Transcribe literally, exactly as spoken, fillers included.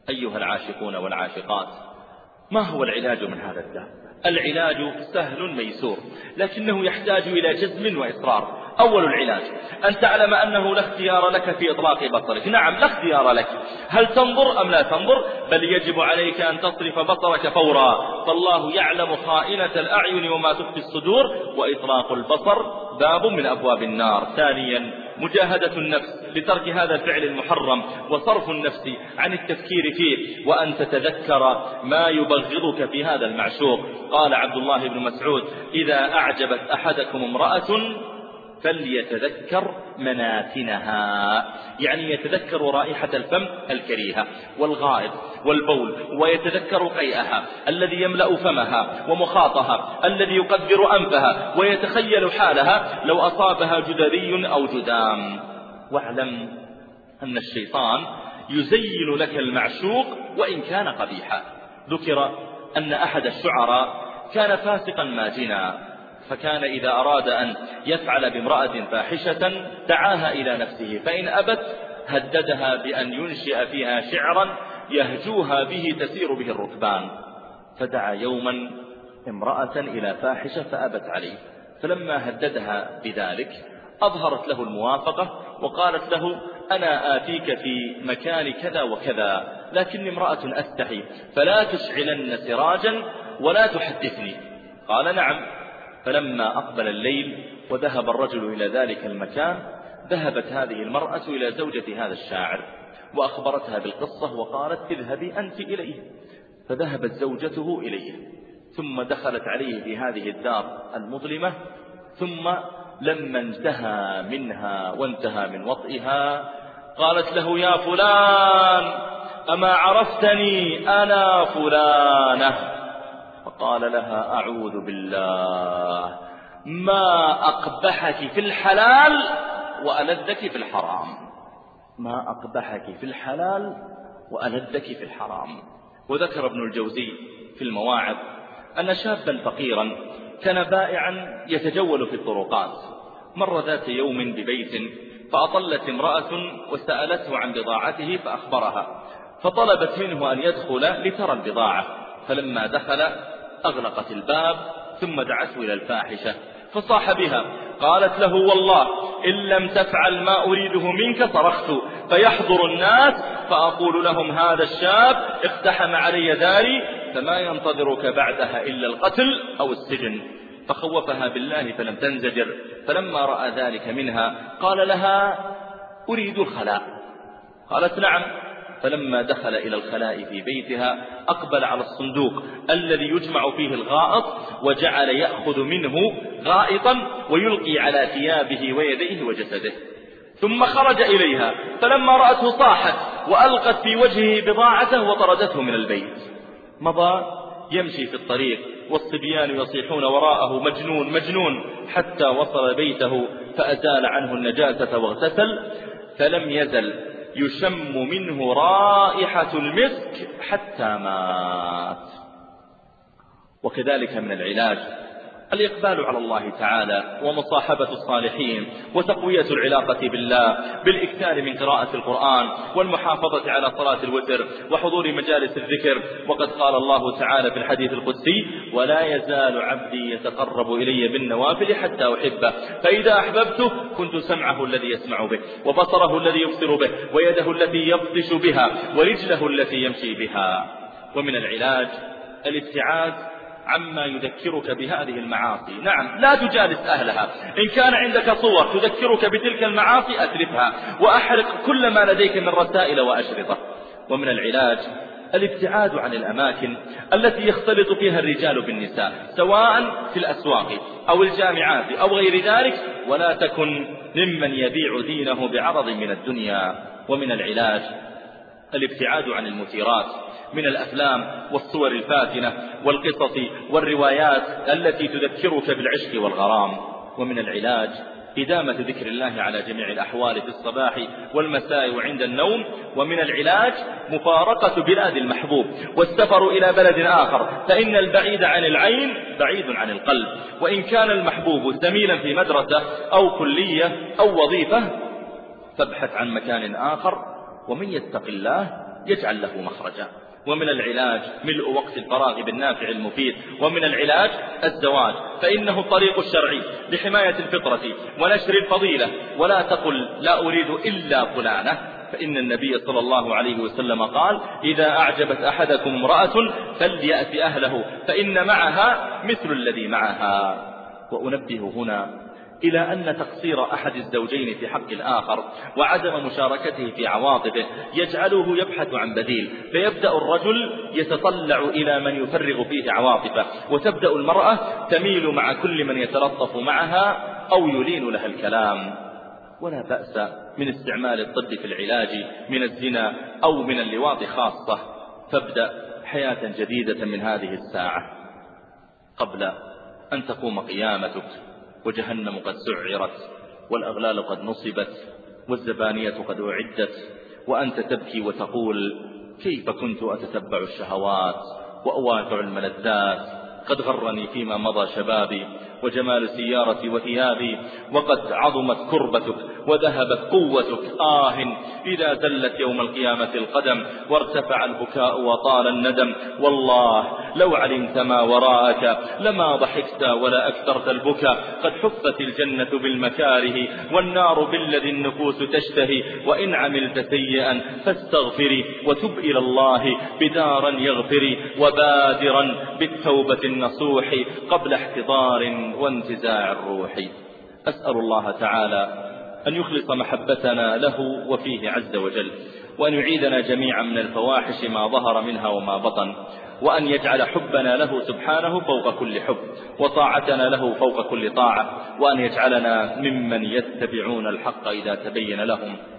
أيها العاشقون والعاشقات، ما هو العلاج من هذا الداء؟ العلاج سهل ميسور، لكنه يحتاج إلى جزم وإصرار. أول العلاج أن تعلم أنه لا اختيار لك في إطلاق بصرك. نعم، لا اختيار لك، هل تنظر أم لا تنظر؟ بل يجب عليك أن تصرف بصرك فورا، فالله يعلم خائنة الأعين وما تخفي الصدور، وإطلاق البصر باب من أبواب النار. ثانيا مجاهدة النفس لترك هذا الفعل المحرم، وصرف النفس عن التفكير فيه، وأن تتذكر ما يبغضك في هذا المعشوق. قال عبد الله بن مسعود: إذا أعجبت أحدكم امرأة فليتذكر مناتنها، يعني يتذكر رائحة الفم الكريهة والغائط والبول، ويتذكر قيئها الذي يملأ فمها، ومخاطها الذي يقدر أنفها، ويتخيل حالها لو أصابها جدري أو جدام. واعلم أن الشيطان يزين لك المعشوق وإن كان قبيحا. ذكر أن أحد الشعراء كان فاسقا ماجنا، فكان إذا أراد أن يفعل بامرأة فاحشة دعاها إلى نفسه، فإن أبت هددها بأن ينشئ فيها شعرا يهجوها به تسير به الركبان. فدعا يوما امرأة إلى فاحشة فأبت عليه، فلما هددها بذلك أظهرت له الموافقة وقالت له: أنا آتيك في مكان كذا وكذا، لكني امرأة أستحي، فلا تشعلن سراجا ولا تحدثني. قال: نعم. فلما أقبل الليل وذهب الرجل إلى ذلك المكان، ذهبت هذه المرأة إلى زوجة هذا الشاعر وأخبرتها بالقصة، وقالت: اذهبي أنت إليه. فذهبت زوجته إليه، ثم دخلت عليه في هذه الدار المظلمة، ثم لما انتهى منها وانتهى من وطئها قالت له: يا فلان، أما عرفتني؟ أنا فلانة. فقال لها: أعوذ بالله، ما أقبحك في الحلال وألذك في الحرام. ما أقبحك في الحلال وألذك في الحرام. وذكر ابن الجوزي في المواعظ أن شابا فقيرا كان بائعا يتجول في الطرقات، مر ذات يوم ببيت فأطلت امرأة وسألته عن بضاعته فأخبرها، فطلبت منه أن يدخل لترى البضاعة، فلما دخل أغلقت الباب ثم دعته إلى الفاحشة فصاح بها. قالت له: والله إن لم تفعل ما أريده منك صرخت فيحضر الناس فأقول لهم: هذا الشاب اقتحم علي داري، فما ينتظرك بعدها إلا القتل أو السجن. فخوفها بالله فلم تنزجر، فلما رأى ذلك منها قال لها: أريد الخلاء. قالت: نعم. فلما دخل إلى الخلاء في بيتها أقبل على الصندوق الذي يجمع فيه الغائط، وجعل يأخذ منه غائطا ويلقي على ثيابه ويديه وجسده، ثم خرج إليها، فلما رأته صاحت وألقت في وجهه بضاعته وطردته من البيت. مضى يمشي في الطريق والصبيان يصيحون وراءه: مجنون مجنون، حتى وصل بيته فأزال عنه النجاسة واغتسل، فلم يزل يشم منه رائحة المسك حتى مات. وكذلك من العلاج الإقبال على الله تعالى ومصاحبة الصالحين وتقوية العلاقة بالله بالإكثار من قراءة القرآن والمحافظة على صلاة الوتر وحضور مجالس الذكر. وقد قال الله تعالى في الحديث القدسي: ولا يزال عبدي يتقرب إلي بالنوافل حتى أحبه، فإذا أحببته كنت سمعه الذي يسمع به، وبصره الذي يبصر به، ويده التي يبطش بها، ورجله التي يمشي بها. ومن العلاج الابتعاد عما يذكرك بهذه المعاصي. نعم، لا تجالس أهلها. إن كان عندك صور تذكرك بتلك المعاصي أتركها، وأحرق كل ما لديك من رسائل وأشرطة. ومن العلاج الابتعاد عن الأماكن التي يختلط فيها الرجال بالنساء، سواء في الأسواق أو الجامعات أو غير ذلك، ولا تكن ممن يبيع دينه بعرض من الدنيا. ومن العلاج الابتعاد عن المثيرات من الأفلام والصور الفاتنة والقصص والروايات التي تذكرك بالعشق والغرام. ومن العلاج إدامة ذكر الله على جميع الأحوال في الصباح والمساء وعند النوم. ومن العلاج مفارقة بلاد المحبوب والسفر إلى بلد آخر، فإن البعيد عن العين بعيد عن القلب. وإن كان المحبوب زميلا في مدرسة أو كلية أو وظيفة فابحث عن مكان آخر، ومن يتق الله يجعل له مخرجا. ومن العلاج ملء وقت الفراغ بالنافع المفيد، ومن العلاج الزواج، فإنه الطريق الشرعي لحماية الفطرة ونشر الفضيلة. ولا تقل لا أريد إلا فلانة، فإن النبي صلى الله عليه وسلم قال: إذا أعجبت أحدكم امرأة فليأت أهله فإن معها مثل الذي معها. وأنبه هنا إلى أن تقصير أحد الزوجين في حق الآخر وعدم مشاركته في عواطفه يجعله يبحث عن بديل، فيبدأ الرجل يتطلع إلى من يفرغ فيه عواطفه، وتبدأ المرأة تميل مع كل من يتلطف معها أو يلين لها الكلام. ولا بأس من استعمال الطب في العلاج من الزنا أو من اللواط خاصة، فابدأ حياة جديدة من هذه الساعة قبل أن تقوم قيامتك وجهنم قد سعرت والأغلال قد نصبت والزبانية قد أعدت، وأنت تبكي وتقول: كيف كنت أتتبع الشهوات وأوافع الملذات، قد غرني فيما مضى شبابي وجمال سيارتي وثيابي، وقد عظمت كربتك وذهبت قوتك. آه إذا زلت يوم القيامة القدم وارتفع البكاء وطال الندم، والله لو علمت ما وراءك لما ضحكت ولا أكثرت البكاء. قد حفت الجنة بالمكاره والنار بالذي النفوس تشتهي، وإن عملت سيئا فاستغفري وتب إلى الله بدارا يغفري، وبادرا بالتوبة النصوح قبل احتضار وانتزاع الروح. أسأل الله تعالى أن يخلص محبتنا له وفيه عز وجل، وأن يعيدنا جميعا من الفواحش ما ظهر منها وما بطن، وأن يجعل حبنا له سبحانه فوق كل حب، وطاعتنا له فوق كل طاعة، وأن يجعلنا ممن يتبعون الحق إذا تبين لهم،